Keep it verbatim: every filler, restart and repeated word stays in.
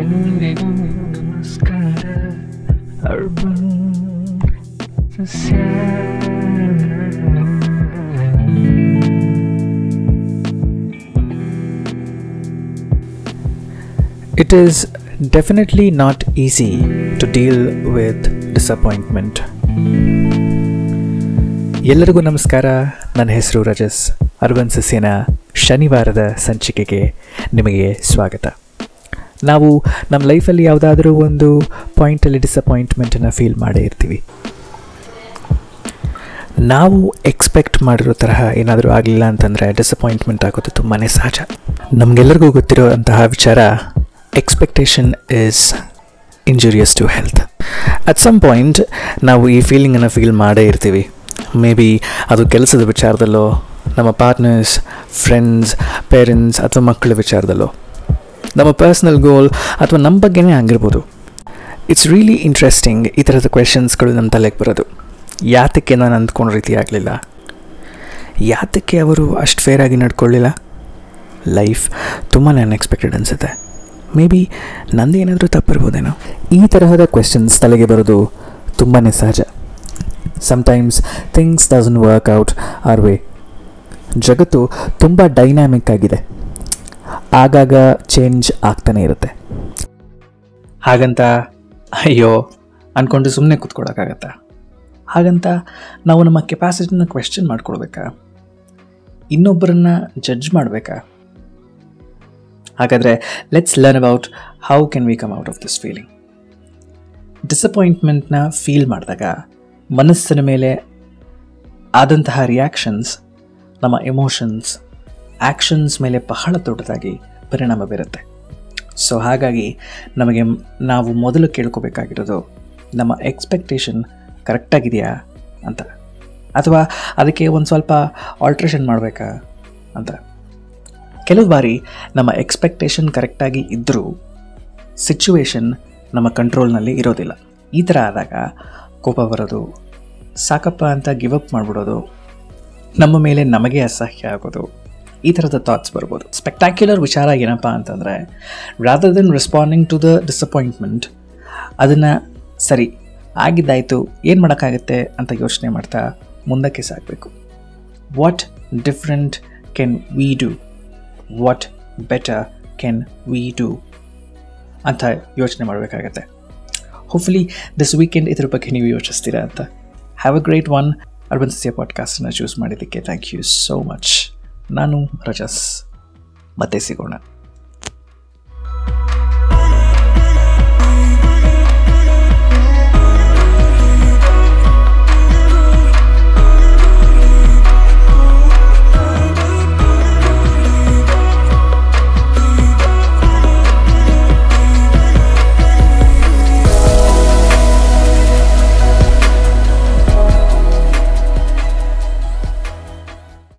ಎಲ್ರಿಗೂ ನಮಸ್ಕಾರ. Urban It is definitely not easy to deal with disappointment. ಎಲ್ಲರಿಗೂ ನಮಸ್ಕಾರ. ನನ್ನ ಹೆಸರು ರಜಸ್. ಅರ್ಬನ್ ಸಸ್ಯನ ಶನಿವಾರದ ಸಂಚಿಕೆಗೆ ನಿಮಗೆ ಸ್ವಾಗತ. ನಾವು ನಮ್ಮ ಲೈಫಲ್ಲಿ ಯಾವುದಾದ್ರೂ ಒಂದು ಪಾಯಿಂಟಲ್ಲಿ ಡಿಸಪಾಯಿಂಟ್ಮೆಂಟನ್ನು ಫೀಲ್ ಮಾಡೇ ಇರ್ತೀವಿ. ನಾವು ಎಕ್ಸ್ಪೆಕ್ಟ್ ಮಾಡಿರೋ ತರಹ ಏನಾದರೂ ಆಗಲಿಲ್ಲ ಅಂತಂದರೆ ಡಿಸಪಾಯಿಂಟ್ಮೆಂಟ್ ಆಗೋದು ತುಂಬಾ ಸಹಜ. ನಮಗೆಲ್ಲರಿಗೂ ಗೊತ್ತಿರೋ ಅಂತಹ ವಿಚಾರ, expectation is injurious to health. At some point ನಾವು ಈ ಫೀಲಿಂಗನ್ನು ಫೀಲ್ ಮಾಡೇ ಇರ್ತೀವಿ. ಮೇ ಬಿ ಅದು ಕೆಲಸದ ವಿಚಾರದಲ್ಲೋ, ನಮ್ಮ ಪಾರ್ಟ್ನರ್ಸ್, ಫ್ರೆಂಡ್ಸ್, ಪೇರೆಂಟ್ಸ್ ಅಥವಾ ಮಕ್ಕಳ ವಿಚಾರದಲ್ಲೋ, ನಮ್ಮ ಪರ್ಸ್ನಲ್ ಗೋಲ್ ಅಥವಾ ನಮ್ಮ ಬಗ್ಗೆನೇ ಆಗಿರ್ಬೋದು. ಇಟ್ಸ್ ರಿಯಲಿ ಇಂಟ್ರೆಸ್ಟಿಂಗ್ ಈ ಥರದ ಕ್ವೆಶನ್ಸ್ಗಳು ನಮ್ಮ ತಲೆಗೆ ಬರೋದು. ಯಾತಕ್ಕೆ ನಾನು ಅಂದ್ಕೊಂಡ ರೀತಿ ಆಗಲಿಲ್ಲ? ಯಾತಕ್ಕೆ ಅವರು ಅಷ್ಟು ಫೇರಾಗಿ ನಡ್ಕೊಳ್ಳಿಲ್ಲ? ಲೈಫ್ ತುಂಬಾ ಅನ್ಎಕ್ಸ್ಪೆಕ್ಟೆಡ್ ಅನಿಸುತ್ತೆ. ಮೇ ಬಿ ನಂದು ಏನಾದರೂ ತಪ್ಪಿರ್ಬೋದೇನೋ? ಈ ತರಹದ ಕ್ವೆಶನ್ಸ್ ತಲೆಗೆ ಬರೋದು ತುಂಬಾ ಸಹಜ. Sometimes things doesn't work out our way. ಜಗತ್ತು ತುಂಬ ಡೈನಾಮಿಕ್ ಆಗಿದೆ. ಆಗಾಗ ಚೇಂಜ್ ಆಗ್ತಾನೆ ಇರುತ್ತೆ. ಹಾಗಂತ ಅಯ್ಯೋ ಅಂದ್ಕೊಂಡು ಸುಮ್ಮನೆ ಕೂತ್ಕೊಳ್ಳೋಕ್ಕಾಗತ್ತಾ? ಹಾಗಂತ ನಾವು ನಮ್ಮ ಕೆಪಾಸಿಟಿನ ಕ್ವೆಶ್ಚನ್ ಮಾಡ್ಕೊಳ್ಬೇಕಾ? ಇನ್ನೊಬ್ಬರನ್ನ ಜಡ್ಜ್ ಮಾಡಬೇಕಾ? ಹಾಗಾದರೆ let's learn about how can we come out of this feeling. ಡಿಸಪಾಯಿಂಟ್ಮೆಂಟ್ನ ಫೀಲ್ ಮಾಡಿದಾಗ ಮನಸ್ಸಿನ ಮೇಲೆ ಆದಂತಹ ರಿಯಾಕ್ಷನ್ಸ್ ನಮ್ಮ ಎಮೋಷನ್ಸ್, ಆ್ಯಕ್ಷನ್ಸ್ ಮೇಲೆ ಬಹಳ ದೊಡ್ಡದಾಗಿ ಪರಿಣಾಮ ಬೀರುತ್ತೆ. ಸೊ ಹಾಗಾಗಿ ನಮಗೆ ನಾವು ಮೊದಲು ಕೇಳ್ಕೋಬೇಕಾಗಿರೋದು, ನಮ್ಮ ಎಕ್ಸ್ಪೆಕ್ಟೇಷನ್ ಕರೆಕ್ಟಾಗಿದೆಯಾ ಅಂತ, ಅಥವಾ ಅದಕ್ಕೆ ಒಂದು ಸ್ವಲ್ಪ ಆಲ್ಟ್ರೇಷನ್ ಮಾಡಬೇಕಾ ಅಂತ. ಕೆಲವು ಬಾರಿ ನಮ್ಮ ಎಕ್ಸ್ಪೆಕ್ಟೇಷನ್ ಕರೆಕ್ಟಾಗಿ ಇದ್ದರೂ ಸಿಚುವೇಶನ್ ನಮ್ಮ ಕಂಟ್ರೋಲ್ನಲ್ಲಿ ಇರೋದಿಲ್ಲ. ಈ ಥರ ಆದಾಗ ಕೋಪ ಬರೋದು, ಸಾಕಪ್ಪ ಅಂತ ಗಿವ್ ಅಪ್ ಮಾಡಿಬಿಡೋದು, ನಮ್ಮ ಮೇಲೆ ನಮಗೆ ಅಸಹ್ಯ ಆಗೋದು, ಈ ಥರದ ಥಾಟ್ಸ್ ಬರ್ಬೋದು. ಸ್ಪೆಕ್ಟ್ಯಾಕ್ಯುಲರ್ ವಿಚಾರ ಏನಪ್ಪ ಅಂತಂದರೆ, rather than responding to the disappointment, ಅದನ್ನು ಸರಿ ಆಗಿದ್ದಾಯಿತು, ಏನು ಮಾಡೋಕ್ಕಾಗತ್ತೆ ಅಂತ ಯೋಚನೆ ಮಾಡ್ತಾ ಮುಂದಕ್ಕೆ ಸಾಗಬೇಕು. What different can we do? What better can we do ಅಂತ ಯೋಚನೆ ಮಾಡಬೇಕಾಗತ್ತೆ. ಹೋಪ್ಫುಲಿ ದಿಸ್ ವೀಕೆಂಡ್ ಇದ್ರ ಬಗ್ಗೆ ನೀವು ಯೋಚಿಸ್ತೀರಾ ಅಂತ. Have a great one. Urban ಸಸ್ಯ ಪಾಡ್ಕಾಸ್ಟನ್ನು ಚೂಸ್ ಮಾಡಿದ್ದಕ್ಕೆ ಥ್ಯಾಂಕ್ ಯು ಸೋ ಮಚ್. ನಾನು ರಜಸ್. ಮತ್ತೆ ಸಿಗೋಣ.